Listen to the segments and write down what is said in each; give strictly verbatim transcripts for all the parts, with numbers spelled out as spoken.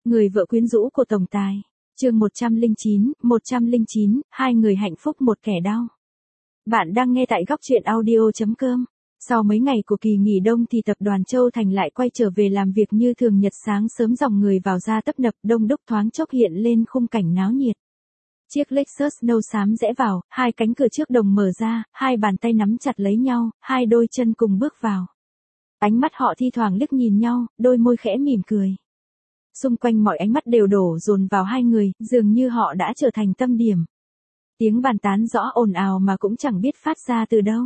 Người vợ quyến rũ của tổng tài. Chương một trăm lẻ chín, một trăm lẻ chín, hai người hạnh phúc một kẻ đau. Bạn đang nghe tại góc truyện audio chấm com. Sau mấy ngày của kỳ nghỉ đông thì tập đoàn Châu Thành lại quay trở về làm việc như thường nhật, sáng sớm dòng người vào ra tấp nập, đông đúc thoáng chốc hiện lên khung cảnh náo nhiệt. Chiếc Lexus nâu xám rẽ vào, hai cánh cửa trước đồng mở ra, hai bàn tay nắm chặt lấy nhau, hai đôi chân cùng bước vào. Ánh mắt họ thi thoảng liếc nhìn nhau, đôi môi khẽ mỉm cười. Xung quanh mọi ánh mắt đều đổ dồn vào hai người, dường như họ đã trở thành tâm điểm. Tiếng bàn tán rõ ồn ào mà cũng chẳng biết phát ra từ đâu.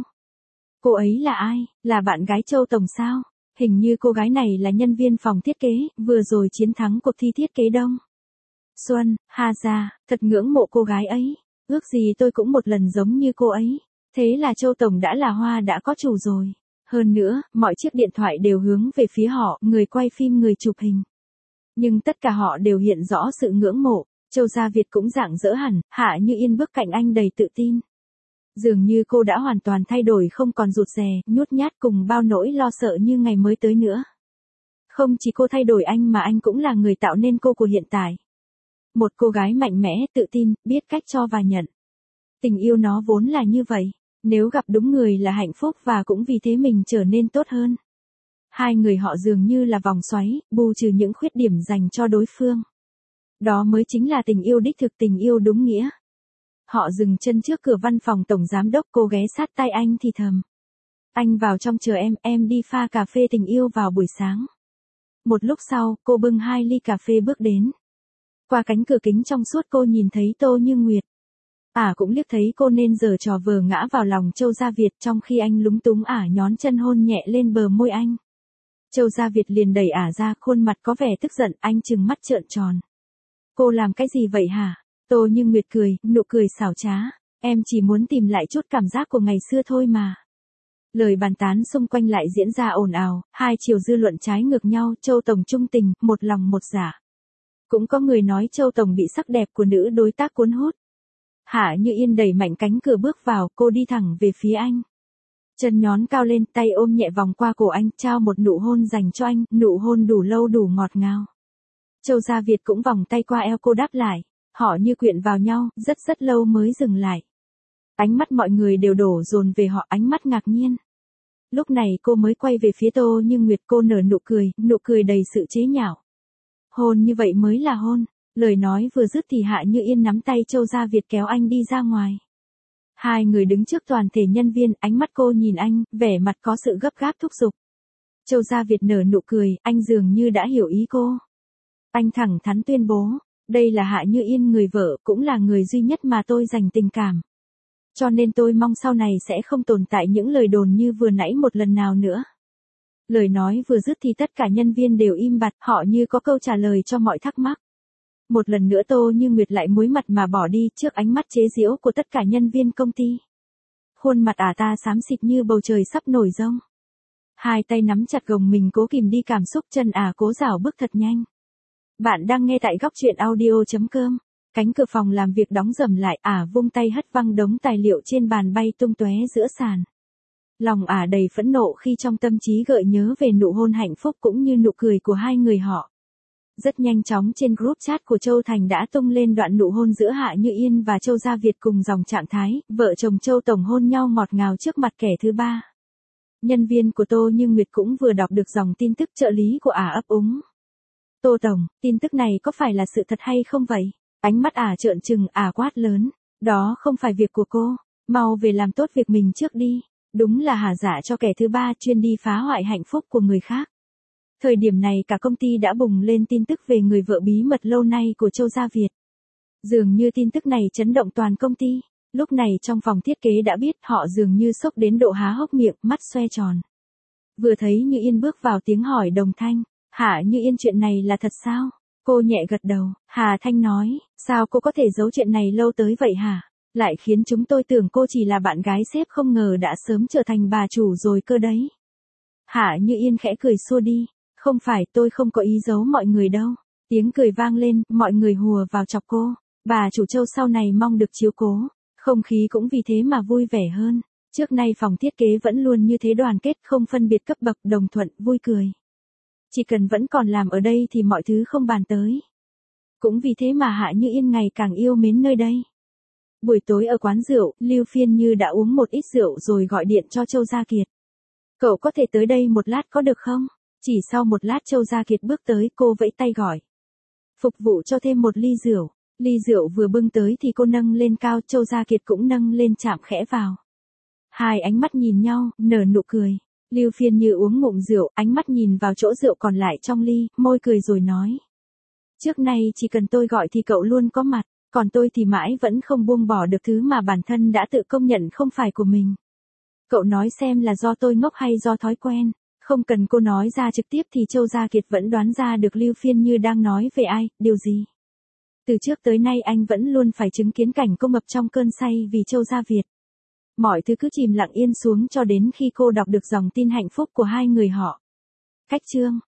Cô ấy là ai? Là bạn gái Châu Tổng sao? Hình như cô gái này là nhân viên phòng thiết kế, vừa rồi chiến thắng cuộc thi thiết kế Đông Xuân, ha ra, thật ngưỡng mộ cô gái ấy. Ước gì tôi cũng một lần giống như cô ấy. Thế là Châu Tổng đã là hoa đã có chủ rồi. Hơn nữa, mọi chiếc điện thoại đều hướng về phía họ, người quay phim người chụp hình. Nhưng tất cả họ đều hiện rõ sự ngưỡng mộ. Châu Gia Việt cũng rạng rỡ hẳn, Hạ Như Yên bước cạnh anh đầy tự tin. Dường như cô đã hoàn toàn thay đổi, không còn rụt rè, nhút nhát cùng bao nỗi lo sợ như ngày mới tới nữa. Không chỉ cô thay đổi anh mà anh cũng là người tạo nên cô của hiện tại. Một cô gái mạnh mẽ, tự tin, biết cách cho và nhận. Tình yêu nó vốn là như vậy. Nếu gặp đúng người là hạnh phúc và cũng vì thế mình trở nên tốt hơn. Hai người họ dường như là vòng xoáy, bù trừ những khuyết điểm dành cho đối phương. Đó mới chính là tình yêu đích thực, tình yêu đúng nghĩa. Họ dừng chân trước cửa văn phòng tổng giám đốc, cô ghé sát tai anh thì thầm. Anh vào trong chờ em, em đi pha cà phê tình yêu vào buổi sáng. Một lúc sau, cô bưng hai ly cà phê bước đến. Qua cánh cửa kính trong suốt cô nhìn thấy Tô Như Nguyệt. Ả à, cũng liếc thấy cô nên giở trò vờ ngã vào lòng Châu Gia Việt, trong khi anh lúng túng Ả à nhón chân hôn nhẹ lên bờ môi anh. Châu Gia Việt liền đẩy Ả à ra, khuôn mặt có vẻ tức giận, anh trừng mắt trợn tròn. Cô làm cái gì vậy hả? Tô Như Nguyệt cười, nụ cười xảo trá. Em chỉ muốn tìm lại chút cảm giác của ngày xưa thôi mà. Lời bàn tán xung quanh lại diễn ra ồn ào, hai chiều dư luận trái ngược nhau, Châu Tổng trung tình, một lòng một dạ. Cũng có người nói Châu Tổng bị sắc đẹp của nữ đối tác cuốn hút. Hạ Như Yên đẩy mạnh cánh cửa bước vào, cô đi thẳng về phía anh. Chân nhón cao lên, tay ôm nhẹ vòng qua cổ anh, trao một nụ hôn dành cho anh, nụ hôn đủ lâu đủ ngọt ngào. Châu Gia Việt cũng vòng tay qua eo cô đáp lại. Họ như quyện vào nhau, rất rất lâu mới dừng lại. Ánh mắt mọi người đều đổ dồn về họ, ánh mắt ngạc nhiên. Lúc này cô mới quay về phía Tô Như Nguyệt, cô nở nụ cười, nụ cười đầy sự chế nhạo. Hôn như vậy mới là hôn. Lời nói vừa dứt thì Hạ Như Yên nắm tay Châu Gia Việt kéo anh đi ra ngoài. Hai người đứng trước toàn thể nhân viên, ánh mắt cô nhìn anh, vẻ mặt có sự gấp gáp thúc giục. Châu Gia Việt nở nụ cười, anh dường như đã hiểu ý cô. Anh thẳng thắn tuyên bố, đây là Hạ Như Yên, người vợ, cũng là người duy nhất mà tôi dành tình cảm. Cho nên tôi mong sau này sẽ không tồn tại những lời đồn như vừa nãy một lần nào nữa. Lời nói vừa dứt thì tất cả nhân viên đều im bặt, họ như có câu trả lời cho mọi thắc mắc. Một lần nữa Tô Như Nguyệt lại muối mặt mà bỏ đi trước ánh mắt chế giễu của tất cả nhân viên công ty. Khuôn mặt ả ta xám xịt như bầu trời sắp nổi giông. Hai tay nắm chặt gồng mình cố kìm đi cảm xúc, chân ả cố rảo bước thật nhanh. Bạn đang nghe tại góc truyện audio chấm com. Cánh cửa phòng làm việc đóng rầm lại, ả vung tay hất văng đống tài liệu trên bàn bay tung tóe giữa sàn. Lòng ả đầy phẫn nộ khi trong tâm trí gợi nhớ về nụ hôn hạnh phúc cũng như nụ cười của hai người họ. Rất nhanh chóng trên group chat của Châu Thành đã tung lên đoạn nụ hôn giữa Hạ Như Yên và Châu Gia Việt cùng dòng trạng thái, vợ chồng Châu Tổng hôn nhau ngọt ngào trước mặt kẻ thứ ba. Nhân viên của Tô Như Nguyệt cũng vừa đọc được dòng tin tức, trợ lý của ả ấp úng. Tô Tổng, tin tức này có phải là sự thật hay không vậy? Ánh mắt ả trợn trừng, ả quát lớn. Đó không phải việc của cô, mau về làm tốt việc mình trước đi. Đúng là hả dạ cho kẻ thứ ba chuyên đi phá hoại hạnh phúc của người khác. Thời điểm này cả công ty đã bùng lên tin tức về người vợ bí mật lâu nay của Châu Gia Việt. Dường như tin tức này chấn động toàn công ty. Lúc này trong phòng thiết kế đã biết, họ dường như sốc đến độ há hốc miệng, mắt xoe tròn. Vừa thấy Như Yên bước vào, tiếng hỏi đồng thanh. Hạ Như Yên, chuyện này là thật sao? Cô nhẹ gật đầu. Hà Thanh nói, sao cô có thể giấu chuyện này lâu tới vậy hả? Lại khiến chúng tôi tưởng cô chỉ là bạn gái sếp, không ngờ đã sớm trở thành bà chủ rồi cơ đấy. Hạ Như Yên khẽ cười xua đi. Không phải, tôi không có ý giấu mọi người đâu. Tiếng cười vang lên, mọi người hùa vào chọc cô. Bà chủ Châu sau này mong được chiếu cố. Không khí cũng vì thế mà vui vẻ hơn. Trước nay phòng thiết kế vẫn luôn như thế, đoàn kết, không phân biệt cấp bậc, đồng thuận, vui cười. Chỉ cần vẫn còn làm ở đây thì mọi thứ không bàn tới. Cũng vì thế mà Hạ Như Yên ngày càng yêu mến nơi đây. Buổi tối ở quán rượu, Lưu Phiên Như đã uống một ít rượu rồi gọi điện cho Châu Gia Kiệt. Cậu có thể tới đây một lát có được không? Chỉ sau một lát Châu Gia Kiệt bước tới, cô vẫy tay gọi. Phục vụ cho thêm một ly rượu. Ly rượu vừa bưng tới thì cô nâng lên cao, Châu Gia Kiệt cũng nâng lên chạm khẽ vào. Hai ánh mắt nhìn nhau, nở nụ cười. Lưu Phiên Như uống ngụm rượu, ánh mắt nhìn vào chỗ rượu còn lại trong ly, môi cười rồi nói. Trước nay chỉ cần tôi gọi thì cậu luôn có mặt, còn tôi thì mãi vẫn không buông bỏ được thứ mà bản thân đã tự công nhận không phải của mình. Cậu nói xem là do tôi ngốc hay do thói quen. Không cần cô nói ra trực tiếp thì Châu Gia Kiệt vẫn đoán ra được Lưu Phiên Như đang nói về ai, điều gì. Từ trước tới nay anh vẫn luôn phải chứng kiến cảnh cô ngập trong cơn say vì Châu Gia Việt. Mọi thứ cứ chìm lặng yên xuống cho đến khi cô đọc được dòng tin hạnh phúc của hai người họ. Cách chương